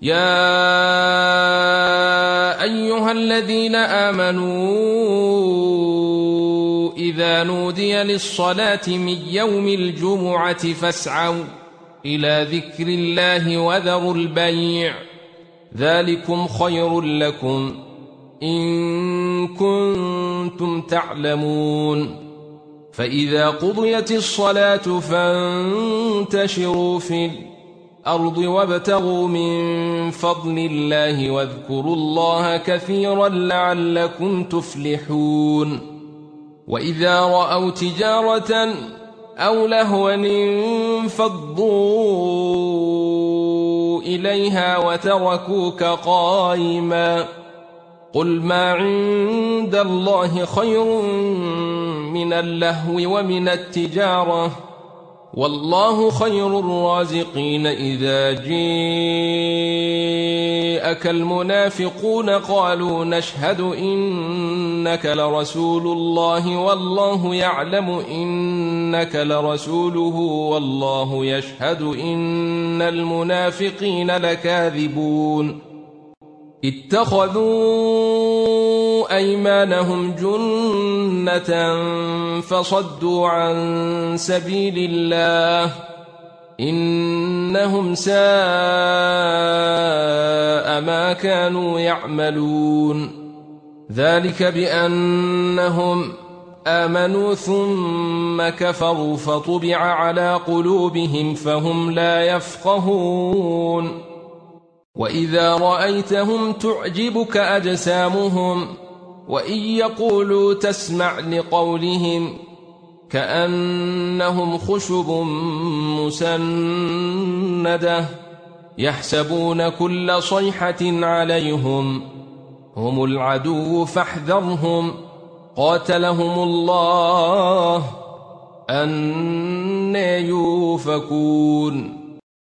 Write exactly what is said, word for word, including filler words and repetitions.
يا أيها الذين آمنوا إذا نودي للصلاة من يوم الجمعة فاسعوا إلى ذكر الله وذروا البيع ذلكم خير لكم إن كنتم تعلمون. فإذا قضيت الصلاة فانتشروا في الأرض وابتغوا من فضل الله واذكروا الله كثيرا لعلكم تفلحون. وإذا رأوا تجارة أو لهوا انفضوا إليها وتركوك قائما قل ما عند الله خير من اللهو ومن التجارة والله خير الرازقين. إذا جاءك المنافقون قالوا نشهد إنك لرسول الله والله يعلم إنك لرسوله والله يشهد إن المنافقين لكاذبون. اتخذوا أيمانهم جنة فصدوا عن سبيل الله إنهم ساء ما كانوا يعملون. ذلك بأنهم آمنوا ثم كفروا فطبع على قلوبهم فهم لا يفقهون. وإذا رأيتهم تعجبك أجسامهم وإن يقولوا تسمع لقولهم كأنهم خشب مسندة يحسبون كل صيحة عليهم هم العدو فاحذرهم قاتلهم الله أنى يؤفكون.